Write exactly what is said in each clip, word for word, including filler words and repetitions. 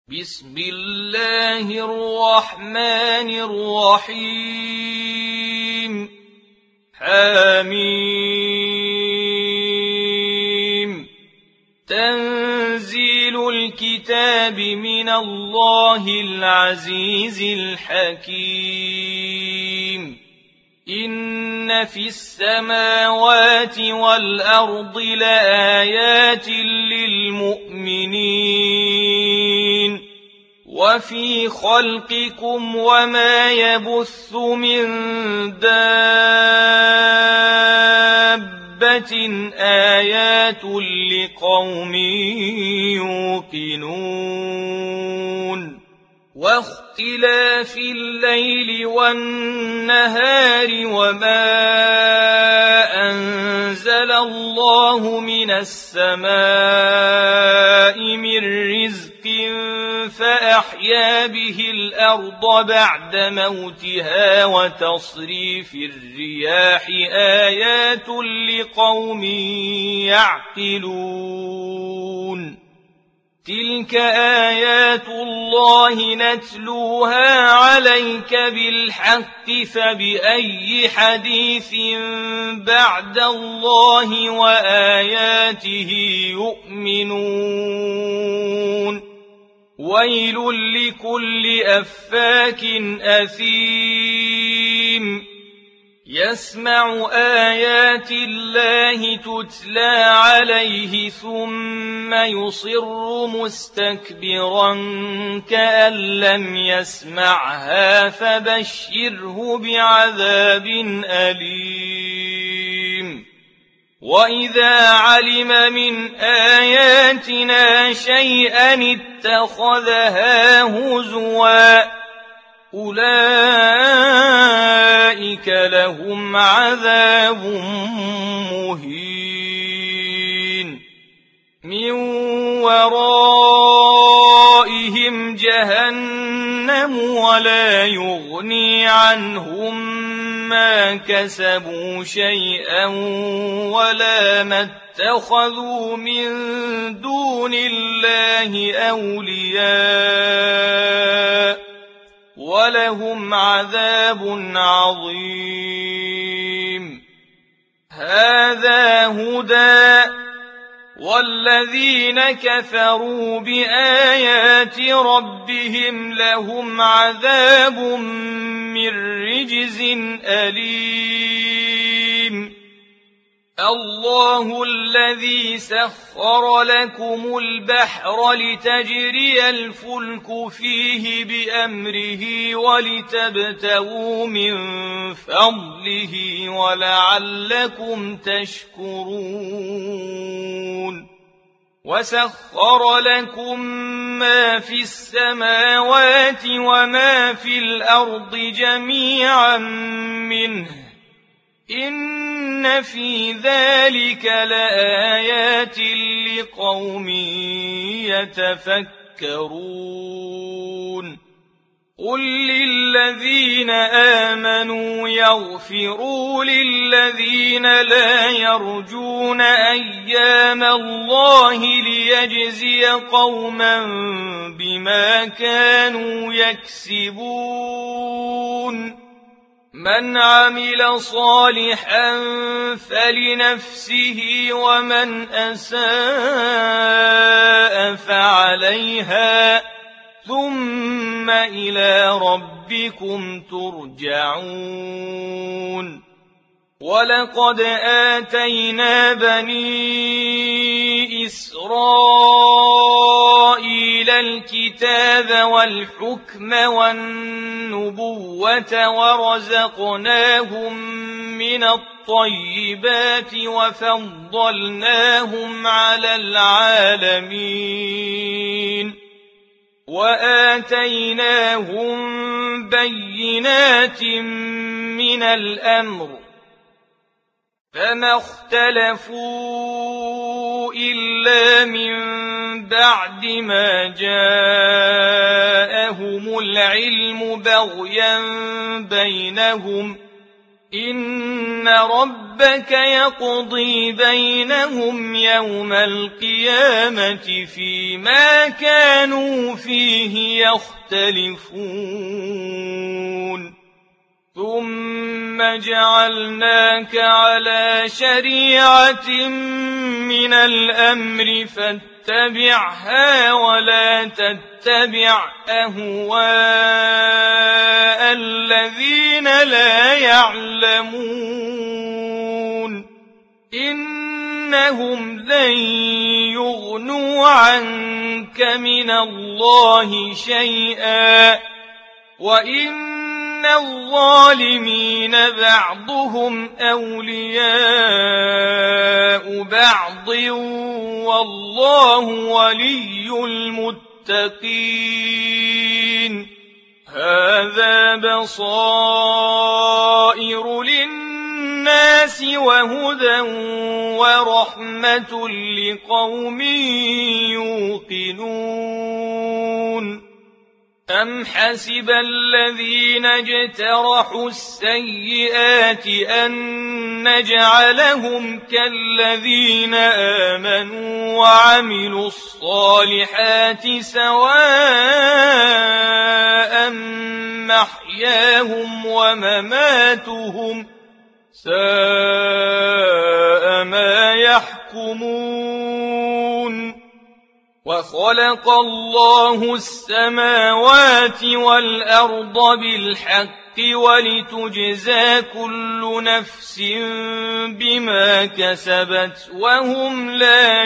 بسم الله الرحمن الرحيم حميم تنزيل الكتاب من الله العزيز الحكيم إن في السماوات والأرض لآيات للمؤمنين وفي خلقكم وما يبث من دابة آيات لقوم يوقنون واختلاف الليل والنهار وما أنزل الله من السماء من رزق فأحيا به الأرض بعد موتها وتصريف الرياح آيات لقوم يعقلون تلك آيات الله نتلوها عليك بالحق فبأي حديث بعد الله وآياته يؤمنون ويل لكل أفاك أثيم يسمع آيات الله تتلى عليه ثم يصر مستكبرا كأن لم يسمعها فبشره بعذاب أليم وإذا علم من آياتنا شيئا اتخذها هزوا أولئك لهم عذاب مهين من ورائهم جهنم ولا يغني عنهم ما كسبوا شيئا ولا ما اتخذوا من دون الله أولياء ولهم عذاب عظيم هذا هدى والذين كفروا بآيات ربهم لهم عذاب من رجز أليم الله الذي سخر لكم البحر لتجري الفلك فيه بأمره ولتبتغوا من فضله ولعلكم تشكرون وسخر لكم ما في السماوات وما في الأرض جميعا منه إن في ذلك لآيات لقوم يتفكرون قل للذين آمنوا يغفروا للذين لا يرجون أيام الله ليجزي قوما بما كانوا يكسبون من عمل صالحا فلنفسه ومن أساء فعليها ثم إلى ربكم ترجعون ولقد آتينا بني إسرائيل الكتاب والحكم والنبوة ورزقناهم من الطيبات وفضلناهم على العالمين وآتيناهم بينات من الأمر فما اختلفوا إلا من بعد ما جاءهم العلم بغيا بينهم إن ربك ربك يقضي بينهم يوم القيامة فيما كانوا فيه يختلفون ثم جعلناك على شريعة من الأمر فاتبعها ولا تتبع أهواء الذين لا يعلمون إنهم لن يغنوا عنك من الله شيئا وإن الظالمين بعضهم أولياء بعض والله ولي المتقين هذا بصائر للناس وهدى ورحمة لقوم يوقنون أم حسب الذين اجترحوا السيئات أن نجعلهم كالذين آمنوا وعملوا الصالحات سواء محياهم ومماتهم ساء ما يحكمون وخلق الله السماوات والأرض بالحق ولتجزى كل نفس بما كسبت وهم لا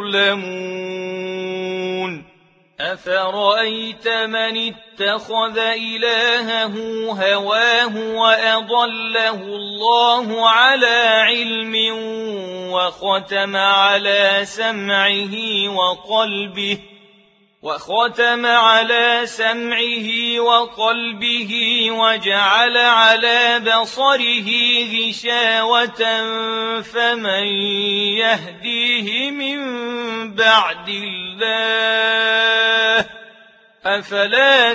يظلمون أفرأيت من اتخذ إلهه هواه وأضله الله على علم وختم على سمعه وقلبه وختم على سمعه وقلبه وجعل على بصره غشاوة فمن يهديه من بعد الله أفلا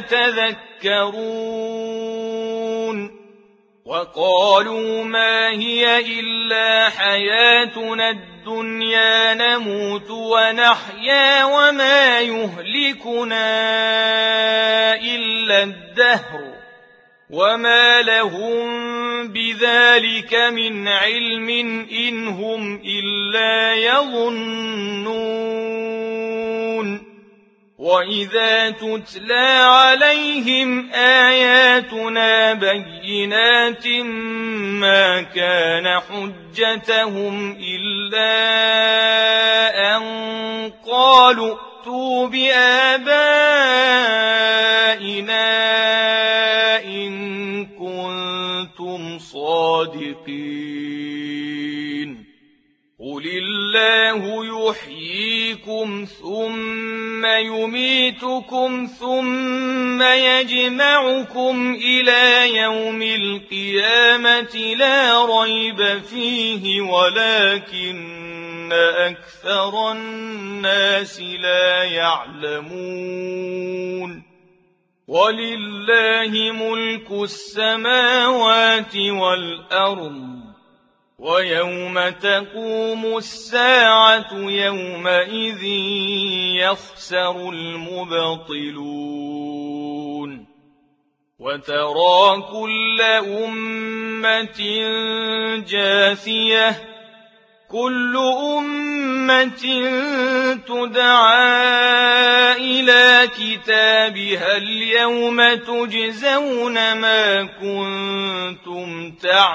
تذكرون وقالوا ما هي إلا حياتنا الدنيا نموت ونحيا وما يهلكنا إلا الدهر وما لهم بذلك من علم إن هم إلا يظنون وإذا تتلى عليهم آياتنا بينات ما كان حجتهم إلا أن قالوا ائتوا بآبائنا إن كنتم صادقين قل الله يحييكم ثم يميتكم ثم يجمعكم إلى يوم القيامة لا ريب فيه ولكن أكثر الناس لا يعلمون ولله ملك السماوات والأرض ويوم تقوم الساعة يومئذ يخسر المبطلون وترى كل أمة جاثية كل أمة تدعى إلى كتابها اليوم تجزون ما كنتم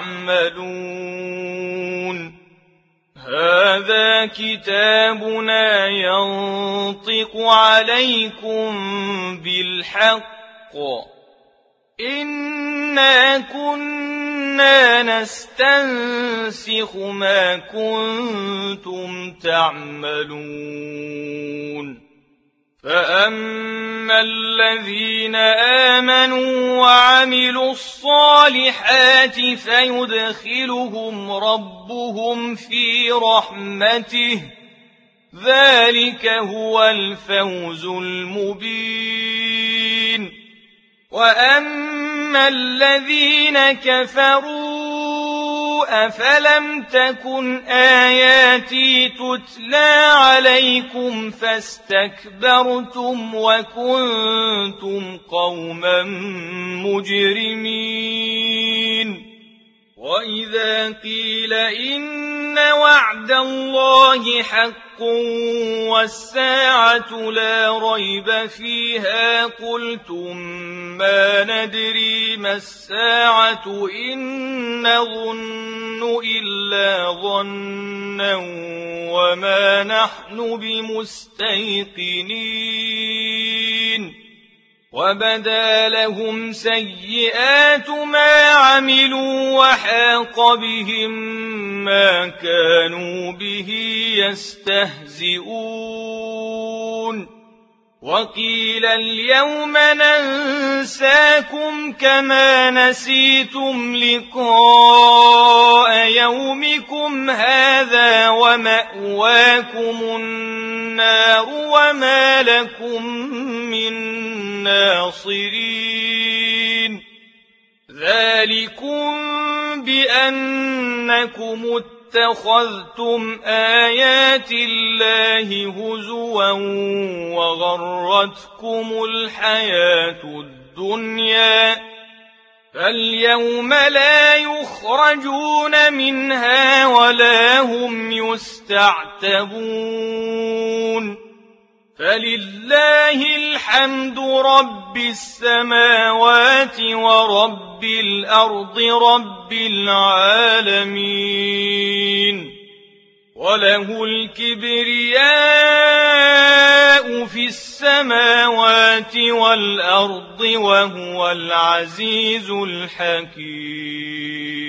تعملون هذا كتابنا ينطق عليكم بالحق إنا كنا نستنسخ ما كنتم تعملون فأما الذين آمنوا وعملوا الصالحات فيدخلهم ربهم في رحمته ذلك هو الفوز المبين وأما الذين كفروا أفلم تكن آياتي تتلى عليكم فاستكبرتم وكنتم قوما مجرمين وإذا قيل إن وعد الله حق والساعة لا ريب فيها قلتم ما ندري ما الساعة إن نظن إلا ظنا وما نحن بمستيقنين وبدا لهم سيئات ما عملوا وحاق بهم ما كانوا به يستهزئون وقيل اليوم ننساكم كما نسيتم لقاء يومكم هذا ومأواكم النار وما لكم من ناصرين ذلكم بأنكم اتخذتم آيات الله هزوا وغرتكم الحياة الدنيا فاليوم لا يخرجون منها ولا هم يستعتبون فلله الحمد رب السماوات ورب الأرض رب العالمين وله الكبرياء في السماوات والأرض وهو العزيز الحكيم